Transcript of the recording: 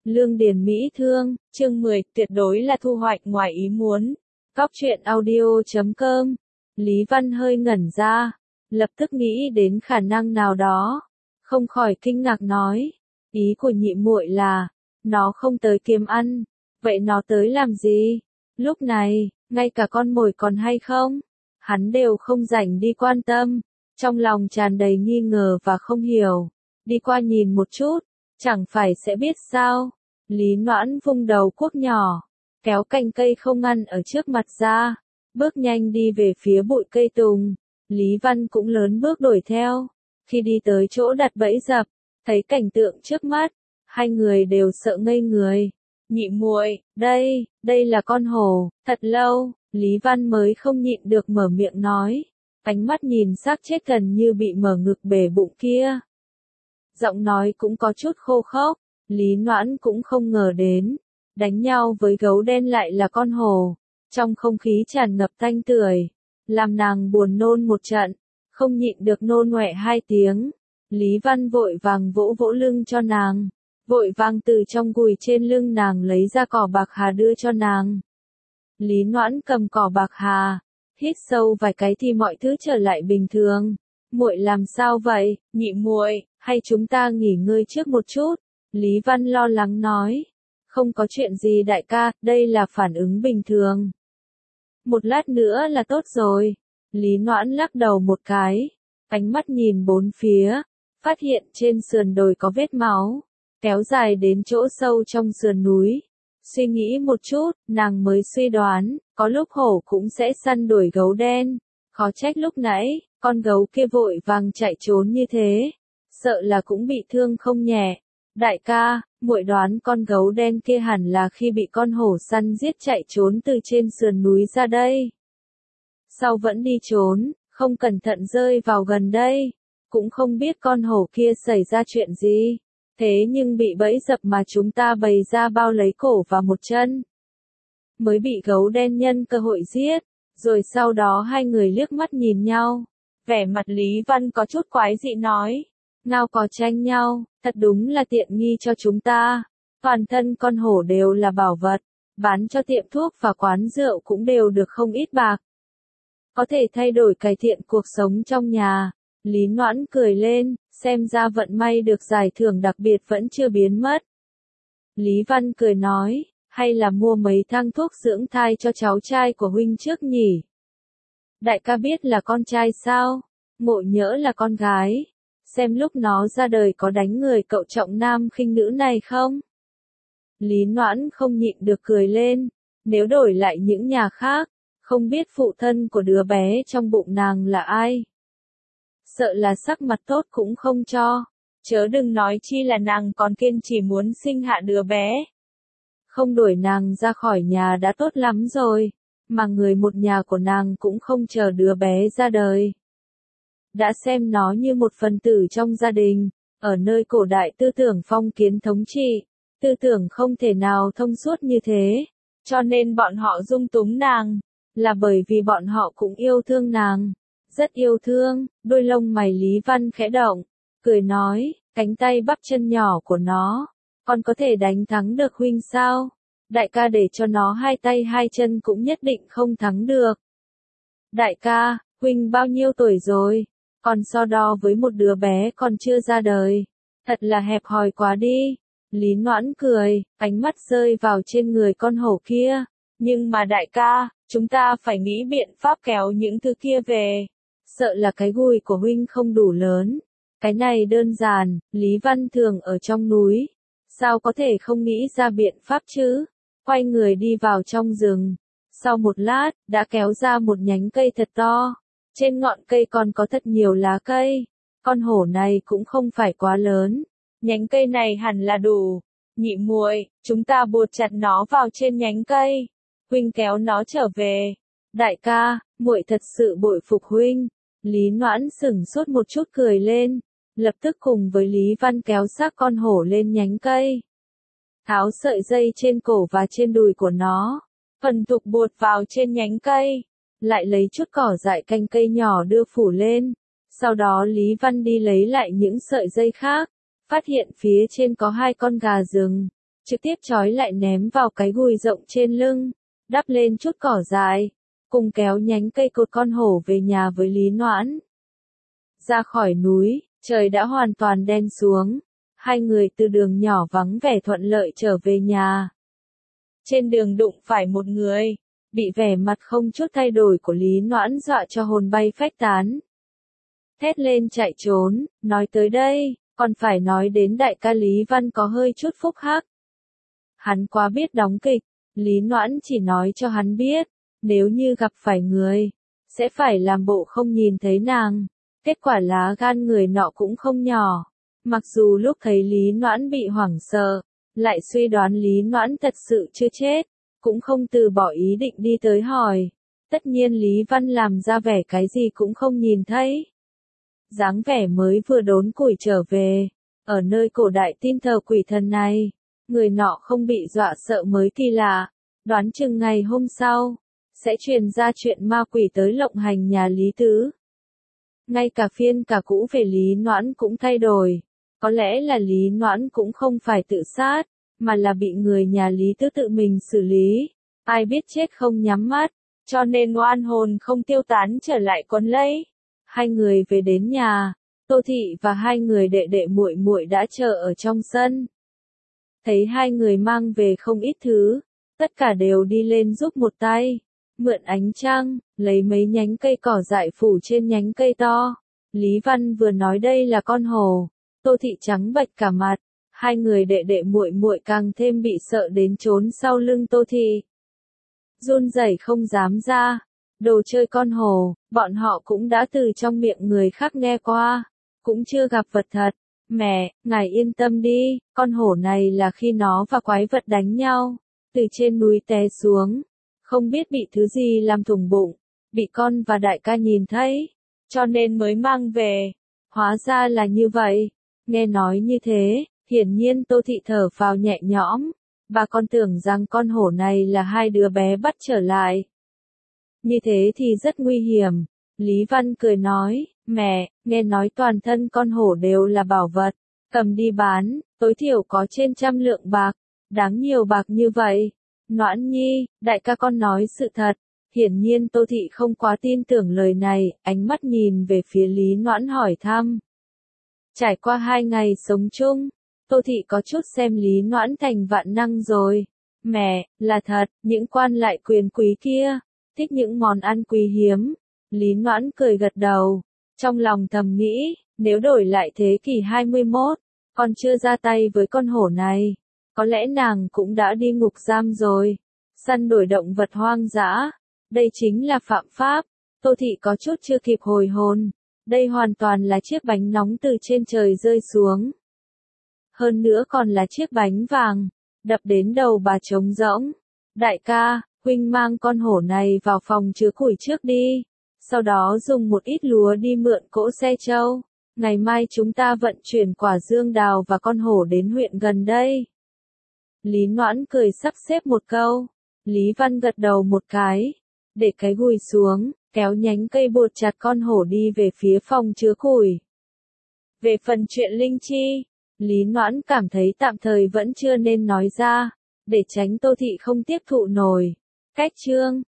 Lương Điền Mỹ Thương, chương 10, tuyệt đối là thu hoạch ngoài ý muốn. Góc truyện audio.com. Lý Văn hơi ngẩn ra, lập tức nghĩ đến khả năng nào đó, không khỏi kinh ngạc nói, ý của nhị muội là, nó không tới kiếm ăn, vậy nó tới làm gì? Lúc này, ngay cả con mồi còn hay không, hắn đều không rảnh đi quan tâm, trong lòng tràn đầy nghi ngờ và không hiểu, đi qua nhìn một chút, chẳng phải sẽ biết sao? Lý Noãn vung đầu cuốc nhỏ, kéo cành cây không ngăn ở trước mặt ra, bước nhanh đi về phía bụi cây tùng. Lý Văn cũng lớn bước đuổi theo. Khi đi tới chỗ đặt bẫy dập, thấy cảnh tượng trước mắt, hai người đều sợ ngây người. Nhị muội, đây là con hổ. Thật lâu, Lý Văn mới không nhịn được mở miệng nói, ánh mắt nhìn xác chết gần như bị mở ngực bể bụng kia. Giọng nói cũng có chút khô khốc. Lý Noãn cũng không ngờ đến, đánh nhau với gấu đen lại là con hổ. Trong không khí tràn ngập tanh tưởi, làm nàng buồn nôn một trận, không nhịn được nôn ọe 2 tiếng. Lý Văn vội vàng vỗ vỗ lưng cho nàng, vội vàng từ trong gùi trên lưng nàng lấy ra cỏ bạc hà đưa cho nàng. Lý Noãn cầm cỏ bạc hà, hít sâu vài cái thì mọi thứ trở lại bình thường. Muội làm sao vậy, nhị muội, hay chúng ta nghỉ ngơi trước một chút? Lý Văn lo lắng nói, không có chuyện gì đại ca, đây là phản ứng bình thường. Một lát nữa là tốt rồi. Lý Noãn lắc đầu một cái, ánh mắt nhìn bốn phía, phát hiện trên sườn đồi có vết máu, kéo dài đến chỗ sâu trong sườn núi. Suy nghĩ một chút, nàng mới suy đoán, có lúc hổ cũng sẽ săn đuổi gấu đen. Khó trách lúc nãy, con gấu kia vội vàng chạy trốn như thế, sợ là cũng bị thương không nhẹ. Đại ca, muội đoán con gấu đen kia hẳn là khi bị con hổ săn giết chạy trốn từ trên sườn núi ra đây. Sau vẫn đi trốn, không cẩn thận rơi vào gần đây, cũng không biết con hổ kia xảy ra chuyện gì, thế nhưng bị bẫy dập mà chúng ta bày ra bao lấy cổ và một chân. Mới bị gấu đen nhân cơ hội giết, rồi sau đó hai người liếc mắt nhìn nhau, vẻ mặt Lý Văn có chút quái dị nói. Ngao có tranh nhau, thật đúng là tiện nghi cho chúng ta. Toàn thân con hổ đều là bảo vật, bán cho tiệm thuốc và quán rượu cũng đều được không ít bạc. Có thể thay đổi cải thiện cuộc sống trong nhà. Lý Noãn cười lên, xem ra vận may được giải thưởng đặc biệt vẫn chưa biến mất. Lý Văn cười nói, hay là mua mấy thang thuốc dưỡng thai cho cháu trai của huynh trước nhỉ? Đại ca biết là con trai sao? Ngộ nhỡ là con gái. Xem lúc nó ra đời có đánh người cậu trọng nam khinh nữ này không? Lý Noãn không nhịn được cười lên, nếu đổi lại những nhà khác, không biết phụ thân của đứa bé trong bụng nàng là ai. Sợ là sắc mặt tốt cũng không cho, chớ đừng nói chi là nàng còn kiên trì muốn sinh hạ đứa bé. Không đuổi nàng ra khỏi nhà đã tốt lắm rồi, mà người một nhà của nàng cũng không chờ đứa bé ra đời. Đã xem nó như một phần tử trong gia đình, ở nơi cổ đại tư tưởng phong kiến thống trị, tư tưởng không thể nào thông suốt như thế, cho nên bọn họ dung túng nàng, là bởi vì bọn họ cũng yêu thương nàng, rất yêu thương. Đôi lông mày Lý Văn khẽ động, cười nói, cánh tay bắp chân nhỏ của nó, còn có thể đánh thắng được huynh sao? Đại ca để cho nó 2 tay 2 chân cũng nhất định không thắng được. Đại ca, huynh bao nhiêu tuổi rồi? Còn so đo với một đứa bé còn chưa ra đời, thật là hẹp hòi quá đi. Lý Noãn cười, ánh mắt rơi vào trên người con hổ kia. Nhưng mà đại ca, chúng ta phải nghĩ biện pháp kéo những thứ kia về. Sợ là cái gùi của huynh không đủ lớn. Cái này đơn giản, Lý Văn thường ở trong núi. Sao có thể không nghĩ ra biện pháp chứ? Quay người đi vào trong rừng. Sau một lát, đã kéo ra một nhánh cây thật to. Trên ngọn cây còn có thật nhiều lá cây. Con hổ này cũng không phải quá lớn. Nhánh cây này hẳn là đủ. Nhị muội, chúng ta buộc chặt nó vào trên nhánh cây. Huynh kéo nó trở về. Đại ca, muội thật sự bội phục huynh. Lý Noãn sửng sốt một chút cười lên. Lập tức cùng với Lý Văn kéo xác con hổ lên nhánh cây. Tháo sợi dây trên cổ và trên đùi của nó. Phần thục buộc vào trên nhánh cây. Lại lấy chút cỏ dại canh cây nhỏ đưa phủ lên. Sau đó Lý Văn đi lấy lại những sợi dây khác, phát hiện phía trên có 2 con gà rừng. trực tiếp trói lại ném vào cái gùi rộng trên lưng, đắp lên chút cỏ dại, cùng kéo nhánh cây cột con hổ về nhà với Lý Noãn. Ra khỏi núi, trời đã hoàn toàn đen xuống, hai người từ đường nhỏ vắng vẻ thuận lợi trở về nhà. Trên đường đụng phải một người, bị vẻ mặt không chút thay đổi của Lý Noãn dọa cho hồn bay phách tán. Thét lên chạy trốn, nói tới đây, còn phải nói đến đại ca Lý Văn có hơi chút phúc hắc. Hắn quá biết đóng kịch, Lý Noãn chỉ nói cho hắn biết, nếu như gặp phải người, sẽ phải làm bộ không nhìn thấy nàng. Kết quả lá gan người nọ cũng không nhỏ. Mặc dù lúc thấy Lý Noãn bị hoảng sợ, lại suy đoán Lý Noãn thật sự chưa chết, cũng không từ bỏ ý định đi tới hỏi. Tất nhiên Lý Văn làm ra vẻ cái gì cũng không nhìn thấy. Dáng vẻ mới vừa đốn củi trở về, ở nơi cổ đại tin thờ quỷ thần này, người nọ không bị dọa sợ mới kỳ lạ, đoán chừng ngày hôm sau, sẽ truyền ra chuyện ma quỷ tới lộng hành nhà Lý Tứ. Ngay cả phiên cả cũ về Lý Noãn cũng thay đổi, có lẽ là Lý Noãn cũng không phải tự sát, mà là bị người nhà Lý Tứ tự mình xử lý, ai biết chết không nhắm mắt, cho nên oan hồn không tiêu tán trở lại quấn lấy. Hai người về đến nhà, Tô Thị và hai người đệ đệ muội muội đã chờ ở trong sân. Thấy hai người mang về không ít thứ, tất cả đều đi lên giúp một tay, mượn ánh trăng, lấy mấy nhánh cây cỏ dại phủ trên nhánh cây to. Lý Văn vừa nói đây là con hổ, Tô Thị trắng bệch cả mặt, hai người đệ đệ muội muội càng thêm bị sợ đến trốn sau lưng Tô Thị. Run rẩy không dám ra. Đồ chơi con hổ, bọn họ cũng đã từ trong miệng người khác nghe qua, cũng chưa gặp vật thật. Mẹ, ngài yên tâm đi, con hổ này là khi nó và quái vật đánh nhau, từ trên núi té xuống, không biết bị thứ gì làm thủng bụng, bị con và đại ca nhìn thấy, cho nên mới mang về. Hóa ra là như vậy. Nghe nói như thế, hiển nhiên Tô Thị thở phào nhẹ nhõm, bà con tưởng rằng con hổ này là hai đứa bé bắt trở lại. Như thế thì rất nguy hiểm. Lý Văn cười nói, mẹ, nghe nói toàn thân con hổ đều là bảo vật, cầm đi bán, tối thiểu có trên 100 lượng bạc, đáng nhiều bạc như vậy. Noãn nhi, đại ca con nói sự thật. Hiển nhiên Tô Thị không quá tin tưởng lời này, ánh mắt nhìn về phía Lý Noãn hỏi thăm. Trải qua 2 ngày sống chung, Tô Thị có chút xem Lý Noãn thành vạn năng rồi. Mẹ, là thật, những quan lại quyền quý kia thích những món ăn quý hiếm. Lý Noãn cười gật đầu, trong lòng thầm nghĩ, nếu đổi lại thế kỷ 21, còn chưa ra tay với con hổ này, có lẽ nàng cũng đã đi ngục giam rồi. Săn đuổi động vật hoang dã, đây chính là phạm pháp. Tô Thị có chút chưa kịp hồi hồn, đây hoàn toàn là chiếc bánh nóng từ trên trời rơi xuống. Hơn nữa còn là chiếc bánh vàng, đập đến đầu bà trống rỗng. Đại ca, huynh mang con hổ này vào phòng chứa củi trước đi, sau đó dùng một ít lúa đi mượn cỗ xe trâu. Ngày mai chúng ta vận chuyển quả dương đào và con hổ đến huyện gần đây. Lý Noãn cười sắp xếp một câu. Lý Văn gật đầu một cái, để cái gùi xuống, kéo nhánh cây buộc chặt con hổ đi về phía phòng chứa củi. Về phần chuyện linh chi, Lý Noãn cảm thấy tạm thời vẫn chưa nên nói ra, để tránh Tô Thị không tiếp thụ nổi. Cách chương